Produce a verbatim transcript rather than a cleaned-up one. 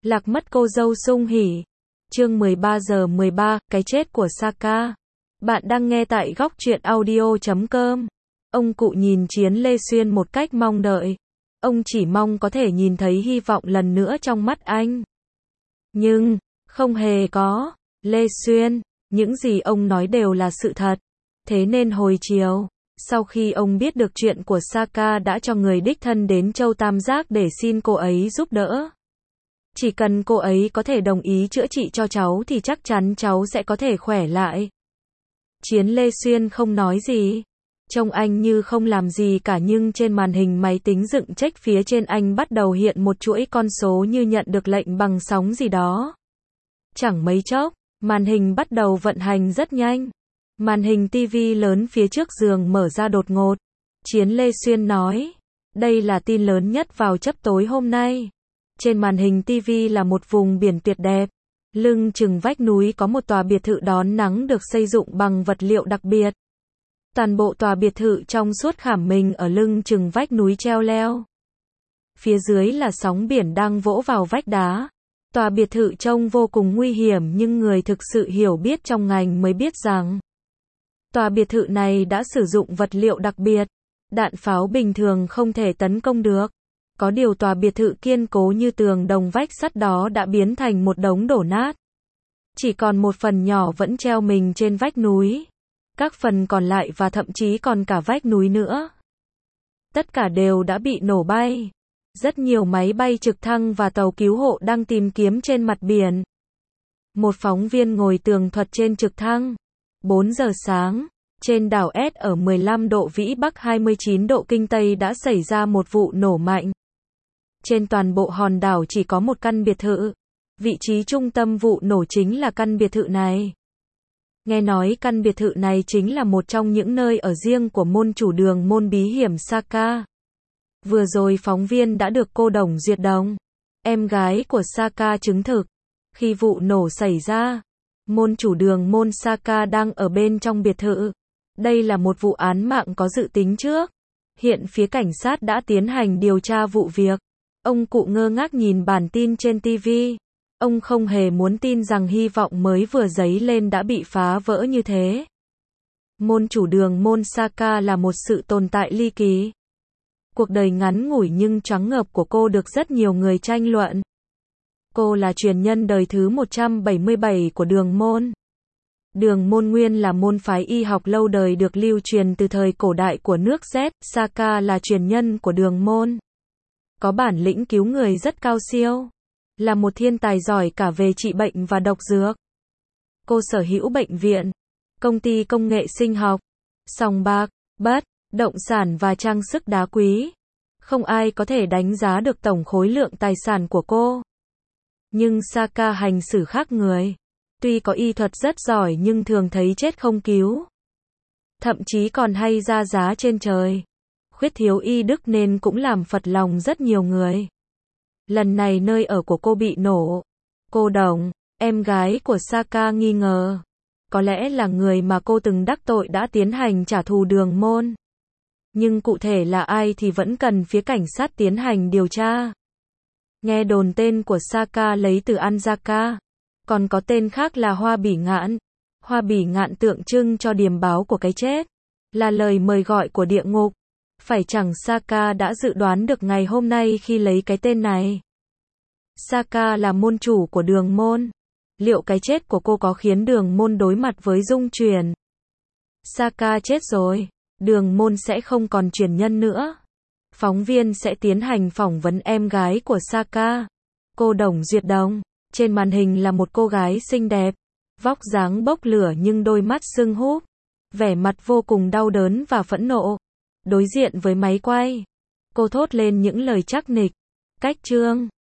Lạc mất cô dâu Sung Hỉ. Chương mười ba giờ mười ba, cái chết của Saka. Bạn đang nghe tại góc truyện audio chấm com. Ông cụ nhìn Chiến Lê Xuyên một cách mong đợi. Ông chỉ mong có thể nhìn thấy hy vọng lần nữa trong mắt anh. Nhưng, không hề có. Lê Xuyên, những gì ông nói đều là sự thật. Thế nên hồi chiều, sau khi ông biết được chuyện của Saka đã cho người đích thân đến Châu Tam Giác để xin cô ấy giúp đỡ. Chỉ cần cô ấy có thể đồng ý chữa trị cho cháu thì chắc chắn cháu sẽ có thể khỏe lại. Chiến Lê Xuyên không nói gì. Trông anh như không làm gì cả, nhưng trên màn hình máy tính dựng check phía trên anh bắt đầu hiện một chuỗi con số như nhận được lệnh bằng sóng gì đó. Chẳng mấy chốc, màn hình bắt đầu vận hành rất nhanh. Màn hình tivi lớn phía trước giường mở ra đột ngột. Chiến Lê Xuyên nói, đây là tin lớn nhất vào chớp tối hôm nay. Trên màn hình tivi là một vùng biển tuyệt đẹp. Lưng chừng vách núi có một tòa biệt thự đón nắng được xây dựng bằng vật liệu đặc biệt. Toàn bộ tòa biệt thự trong suốt khảm mình ở lưng chừng vách núi treo leo. Phía dưới là sóng biển đang vỗ vào vách đá. Tòa biệt thự trông vô cùng nguy hiểm, nhưng người thực sự hiểu biết trong ngành mới biết rằng tòa biệt thự này đã sử dụng vật liệu đặc biệt. Đạn pháo bình thường không thể tấn công được. Có điều tòa biệt thự kiên cố như tường đồng vách sắt đó đã biến thành một đống đổ nát. Chỉ còn một phần nhỏ vẫn treo mình trên vách núi. Các phần còn lại và thậm chí còn cả vách núi nữa, tất cả đều đã bị nổ bay. Rất nhiều máy bay trực thăng và tàu cứu hộ đang tìm kiếm trên mặt biển. Một phóng viên ngồi tường thuật trên trực thăng. bốn giờ sáng, trên đảo S ở mười lăm độ Vĩ Bắc hai mươi chín độ Kinh Tây đã xảy ra một vụ nổ mạnh. Trên toàn bộ hòn đảo chỉ có một căn biệt thự. Vị trí trung tâm vụ nổ chính là căn biệt thự này. Nghe nói căn biệt thự này chính là một trong những nơi ở riêng của môn chủ đường môn bí hiểm Saka. Vừa rồi phóng viên đã được cô Đồng Duyệt Đồng, em gái của Saka, chứng thực. Khi vụ nổ xảy ra, môn chủ đường môn Saka đang ở bên trong biệt thự. Đây là một vụ án mạng có dự tính trước. Hiện phía cảnh sát đã tiến hành điều tra vụ việc. Ông cụ ngơ ngác nhìn bản tin trên tivi. Ông không hề muốn tin rằng hy vọng mới vừa dấy lên đã bị phá vỡ như thế. Môn chủ đường môn Saka là một sự tồn tại ly kỳ. Cuộc đời ngắn ngủi nhưng choáng ngợp của cô được rất nhiều người tranh luận. Cô là truyền nhân đời thứ một trăm bảy mươi bảy của đường môn. Đường môn nguyên là môn phái y học lâu đời được lưu truyền từ thời cổ đại của nước Z. Saka là truyền nhân của đường môn. Có bản lĩnh cứu người rất cao siêu. Là một thiên tài giỏi cả về trị bệnh và độc dược. Cô sở hữu bệnh viện, công ty công nghệ sinh học, sòng bạc, bất động sản và trang sức đá quý. Không ai có thể đánh giá được tổng khối lượng tài sản của cô. Nhưng Saka hành xử khác người. Tuy có y thuật rất giỏi nhưng thường thấy chết không cứu. Thậm chí còn hay ra giá trên trời. Khuyết thiếu y đức nên cũng làm phật lòng rất nhiều người. Lần này nơi ở của cô bị nổ. Cô Đồng, em gái của Saka, nghi ngờ có lẽ là người mà cô từng đắc tội đã tiến hành trả thù đường môn. Nhưng cụ thể là ai thì vẫn cần phía cảnh sát tiến hành điều tra. Nghe đồn tên của Saka lấy từ Anzaka. Còn có tên khác là Hoa Bỉ Ngạn. Hoa Bỉ Ngạn tượng trưng cho điềm báo của cái chết. Là lời mời gọi của địa ngục. Phải chẳng Saka đã dự đoán được ngày hôm nay khi lấy cái tên này? Saka là môn chủ của đường môn. Liệu cái chết của cô có khiến đường môn đối mặt với dung chuyển? Saka chết rồi, đường môn sẽ không còn truyền nhân nữa. Phóng viên sẽ tiến hành phỏng vấn em gái của Saka, cô Đồng Duyệt Đồng. Trên màn hình là một cô gái xinh đẹp, vóc dáng bốc lửa nhưng đôi mắt sưng húp, vẻ mặt vô cùng đau đớn và phẫn nộ. Đối diện với máy quay, cô thốt lên những lời chắc nịch. Cách Trương,